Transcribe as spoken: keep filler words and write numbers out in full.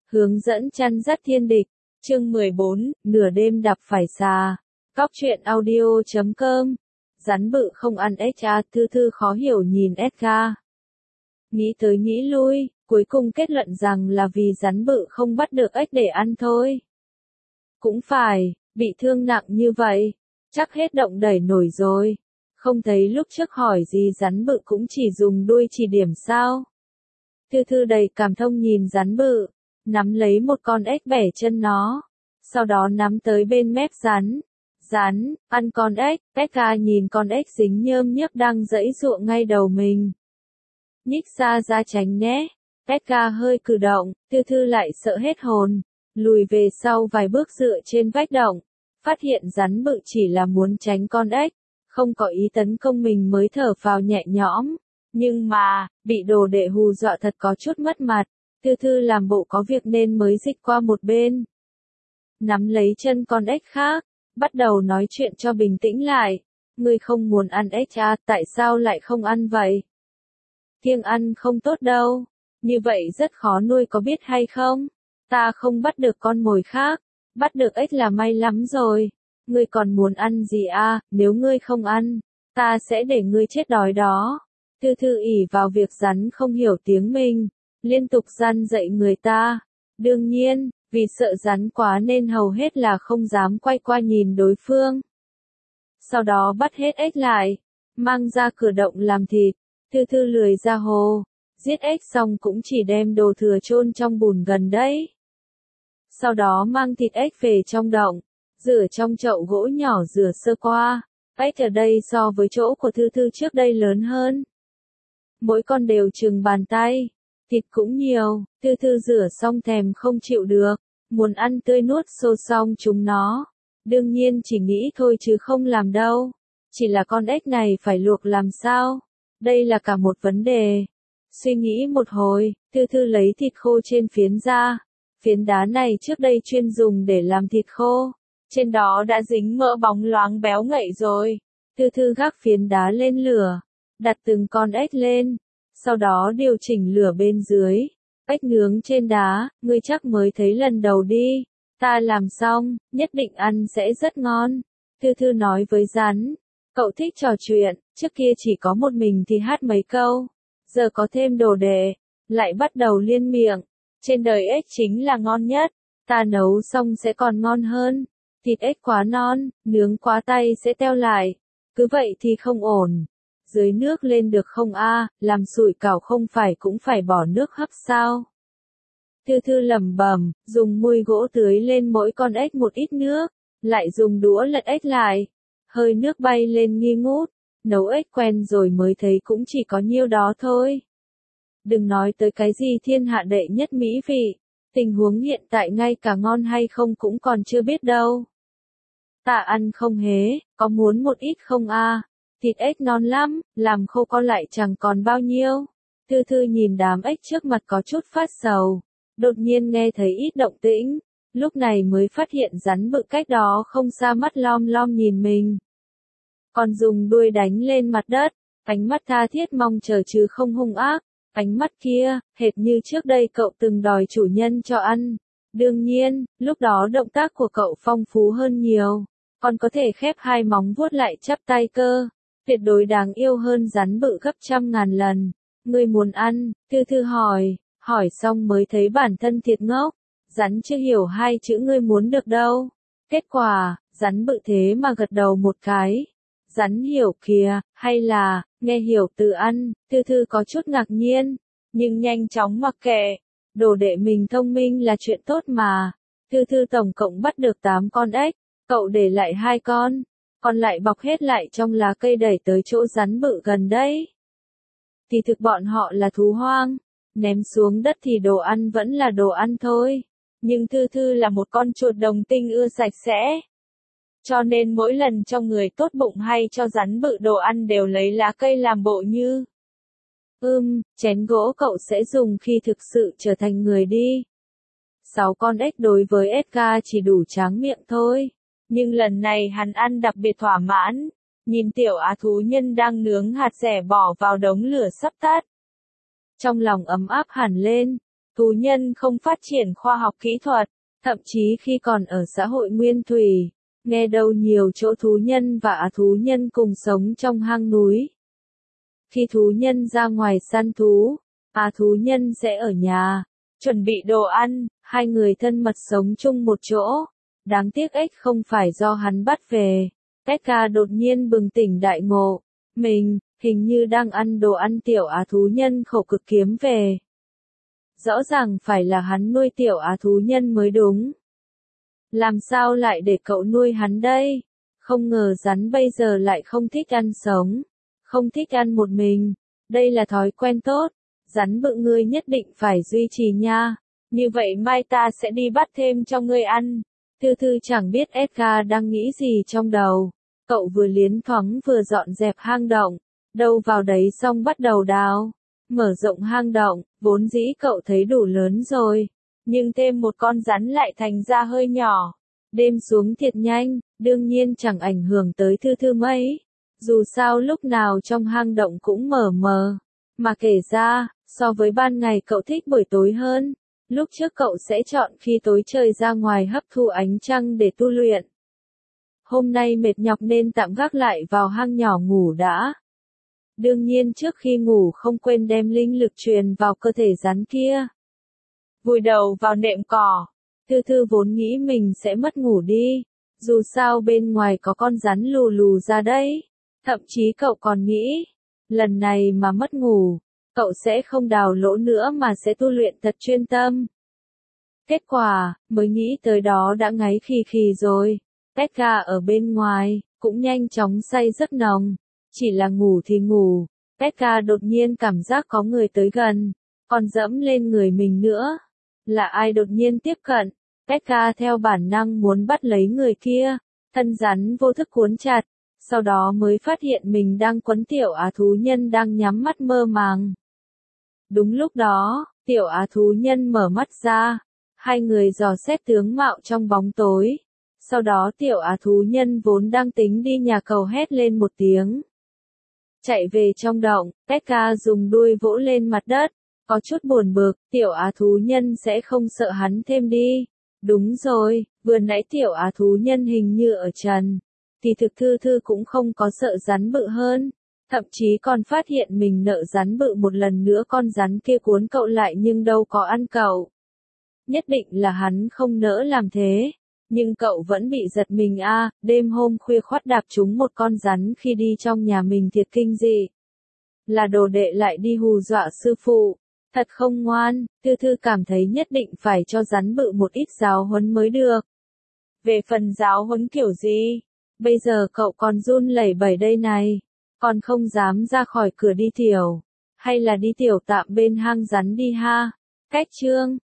Hướng dẫn chăn dắt thiên địch, chương mười bốn, nửa đêm đạp phải xà. Góc truyện audio chấm com. Rắn bự không ăn ếch à, Thư Thư khó hiểu nhìn Edgar. Nghĩ tới nghĩ lui, cuối cùng kết luận rằng là vì rắn bự không bắt được ếch để ăn thôi. Cũng phải, bị thương nặng như vậy, chắc hết động đẩy nổi rồi. Không thấy lúc trước hỏi gì rắn bự cũng chỉ dùng đuôi chỉ điểm sao. Thư Thư đầy cảm thông nhìn rắn bự, nắm lấy một con ếch bẻ chân nó, sau đó nắm tới bên mép rắn. Rắn, ăn con ếch, Edgar nhìn con ếch dính nhơm nhớp đang giãy giụa ngay đầu mình. Nhích xa ra tránh né, Edgar hơi cử động, Thư Thư lại sợ hết hồn, lùi về sau vài bước dựa trên vách động, phát hiện rắn bự chỉ là muốn tránh con ếch, không có ý tấn công mình mới thở phào nhẹ nhõm. Nhưng mà, bị đồ đệ hù dọa thật có chút mất mặt. Thư Thư làm bộ có việc nên mới dịch qua một bên. Nắm lấy chân con ếch khác, bắt đầu nói chuyện cho bình tĩnh lại. Ngươi không muốn ăn ếch à, tại sao lại không ăn vậy? Kiêng ăn không tốt đâu, như vậy rất khó nuôi có biết hay không? Ta không bắt được con mồi khác, bắt được ếch là may lắm rồi. Ngươi còn muốn ăn gì à, nếu ngươi không ăn, ta sẽ để ngươi chết đói đó. Thư Thư ỷ vào việc rắn không hiểu tiếng mình, liên tục răn dạy người ta. Đương nhiên, vì sợ rắn quá nên hầu hết là không dám quay qua nhìn đối phương. Sau đó bắt hết ếch lại, mang ra cửa động làm thịt. Thư Thư lười ra hồ, giết ếch xong cũng chỉ đem đồ thừa chôn trong bùn gần đấy. Sau đó mang thịt ếch về trong động, rửa trong chậu gỗ nhỏ rửa sơ qua. Ếch ở đây so với chỗ của Thư Thư trước đây lớn hơn. Mỗi con đều chừng bàn tay, thịt cũng nhiều. Thư Thư rửa xong thèm không chịu được, muốn ăn tươi nuốt xô xong chúng nó. Đương nhiên chỉ nghĩ thôi chứ không làm đâu. Chỉ là con ếch này phải luộc làm sao? Đây là cả một vấn đề. Suy nghĩ một hồi, Thư Thư lấy thịt khô trên phiến ra. Phiến đá này trước đây chuyên dùng để làm thịt khô. Trên đó đã dính mỡ bóng loáng béo ngậy rồi. Thư Thư gác phiến đá lên lửa, đặt từng con ếch lên, sau đó điều chỉnh lửa bên dưới. Ếch nướng trên đá, ngươi chắc mới thấy lần đầu đi. Ta làm xong, nhất định ăn sẽ rất ngon. Thư Thư nói với rắn, cậu thích trò chuyện, trước kia chỉ có một mình thì hát mấy câu. Giờ có thêm đồ đệ, lại bắt đầu liên miệng. Trên đời ếch chính là ngon nhất, ta nấu xong sẽ còn ngon hơn. Thịt ếch quá non, nướng quá tay sẽ teo lại. Cứ vậy thì không ổn. Dưới nước lên được không a, làm sủi cảo không phải cũng phải bỏ nước hấp sao? Thư Thư lẩm bẩm, dùng mùi gỗ tưới lên mỗi con ếch một ít nước, lại dùng đũa lật ếch lại. Hơi nước bay lên nghi ngút, nấu ếch quen rồi mới thấy cũng chỉ có nhiêu đó thôi. Đừng nói tới cái gì thiên hạ đệ nhất mỹ vị, tình huống hiện tại ngay cả ngon hay không cũng còn chưa biết đâu. Ta ăn không hế, có muốn một ít không a? Thịt ếch non lắm, làm khô con lại chẳng còn bao nhiêu. Thư Thư nhìn đám ếch trước mặt có chút phát sầu, đột nhiên nghe thấy ít động tĩnh, lúc này mới phát hiện rắn bự cách đó không xa mắt lom lom nhìn mình. Còn dùng đuôi đánh lên mặt đất, ánh mắt tha thiết mong chờ chứ không hung ác, ánh mắt kia, hệt như trước đây cậu từng đòi chủ nhân cho ăn. Đương nhiên, lúc đó động tác của cậu phong phú hơn nhiều, còn có thể khép hai móng vuốt lại chắp tay cơ. Tuyệt đối đáng yêu hơn rắn bự gấp trăm ngàn lần. Ngươi muốn ăn? Thư Thư hỏi, hỏi xong mới thấy bản thân thiệt ngốc. Rắn chưa hiểu hai chữ ngươi muốn được đâu. Kết quả, rắn bự thế mà gật đầu một cái. Rắn hiểu kìa, hay là, nghe hiểu từ ăn. Thư Thư có chút ngạc nhiên, nhưng nhanh chóng mặc kệ. Đồ đệ mình thông minh là chuyện tốt mà. Thư Thư tổng cộng bắt được tám con ếch, cậu để lại hai con. Còn lại bọc hết lại trong lá cây đẩy tới chỗ rắn bự gần đấy. Thì thực bọn họ là thú hoang, ném xuống đất thì đồ ăn vẫn là đồ ăn thôi. Nhưng Thư Thư là một con chuột đồng tinh ưa sạch sẽ. Cho nên mỗi lần cho người tốt bụng hay cho rắn bự đồ ăn đều lấy lá cây làm bộ như. Ừm, chén gỗ cậu sẽ dùng khi thực sự trở thành người đi. Sáu con ếch đối với Edgar chỉ đủ tráng miệng thôi. Nhưng lần này hắn ăn đặc biệt thỏa mãn, nhìn tiểu á thú nhân đang nướng hạt dẻ bỏ vào đống lửa sắp tắt. Trong lòng ấm áp hẳn lên, Thú nhân không phát triển khoa học kỹ thuật, thậm chí khi còn ở xã hội nguyên thủy, nghe đâu nhiều chỗ thú nhân và á thú nhân cùng sống trong hang núi. Khi thú nhân ra ngoài săn thú, á thú nhân sẽ ở nhà, chuẩn bị đồ ăn, hai người thân mật sống chung một chỗ. Đáng tiếc ếch không phải do hắn bắt về. Edgar đột nhiên bừng tỉnh đại ngộ. Mình, hình như đang ăn đồ ăn tiểu á thú nhân khẩu cực kiếm về. Rõ ràng phải là hắn nuôi tiểu á thú nhân mới đúng. Làm sao lại để cậu nuôi hắn đây? Không ngờ rắn bây giờ lại không thích ăn sống. Không thích ăn một mình. Đây là thói quen tốt. Rắn bự ngươi nhất định phải duy trì nha. Như vậy mai ta sẽ đi bắt thêm cho ngươi ăn. Thư Thư chẳng biết Edgar đang nghĩ gì trong đầu. Cậu vừa liến thoáng vừa dọn dẹp hang động. Đâu vào đấy xong bắt đầu đào. Mở rộng hang động, vốn dĩ cậu thấy đủ lớn rồi. Nhưng thêm một con rắn lại thành ra hơi nhỏ. Đêm xuống thiệt nhanh, đương nhiên chẳng ảnh hưởng tới Thư Thư mấy. Dù sao lúc nào trong hang động cũng mờ mờ. Mà kể ra, so với ban ngày cậu thích buổi tối hơn. Lúc trước cậu sẽ chọn khi tối trời ra ngoài hấp thu ánh trăng để tu luyện. Hôm nay mệt nhọc nên tạm gác lại vào hang nhỏ ngủ đã. Đương nhiên trước khi ngủ không quên đem linh lực truyền vào cơ thể rắn kia. Vùi đầu vào nệm cỏ. Thư Thư vốn nghĩ mình sẽ mất ngủ đi. Dù sao bên ngoài có con rắn lù lù ra đấy. Thậm chí cậu còn nghĩ, lần này mà mất ngủ, cậu sẽ không đào lỗ nữa mà sẽ tu luyện thật chuyên tâm. Kết quả, mới nghĩ tới đó đã ngáy khì khì rồi. Edgar ở bên ngoài, cũng nhanh chóng say giấc nồng. Chỉ là ngủ thì ngủ. Edgar đột nhiên cảm giác có người tới gần, còn dẫm lên người mình nữa. Là ai đột nhiên tiếp cận? Edgar theo bản năng muốn bắt lấy người kia. Thân rắn vô thức cuốn chặt. Sau đó mới phát hiện mình đang quấn tiểu á thú nhân đang nhắm mắt mơ màng. Đúng lúc đó, tiểu á thú nhân mở mắt ra. Hai người dò xét tướng mạo trong bóng tối. Sau đó tiểu á thú nhân vốn đang tính đi nhà cầu hét lên một tiếng. Chạy về trong động, Edgar dùng đuôi vỗ lên mặt đất. Có chút buồn bực, tiểu á thú nhân sẽ không sợ hắn thêm đi. Đúng rồi, vừa nãy tiểu á thú nhân hình như ở trần. Thì thực Thư Thư cũng không có sợ rắn bự hơn. Thậm chí còn phát hiện mình nợ rắn bự một lần nữa, con rắn kia cuốn cậu lại nhưng đâu có ăn cậu. Nhất định là hắn không nỡ làm thế. Nhưng cậu vẫn bị giật mình a, à, đêm hôm khuya khoắt đạp trúng một con rắn khi đi trong nhà mình thiệt kinh dị. Là đồ đệ lại đi hù dọa sư phụ. Thật không ngoan, Thư Thư cảm thấy nhất định phải cho rắn bự một ít giáo huấn mới được. Về phần giáo huấn kiểu gì? Bây giờ cậu còn run lẩy bẩy đây này. Còn không dám ra khỏi cửa đi tiểu. Hay là đi tiểu tạm bên hang rắn đi ha. Cách chương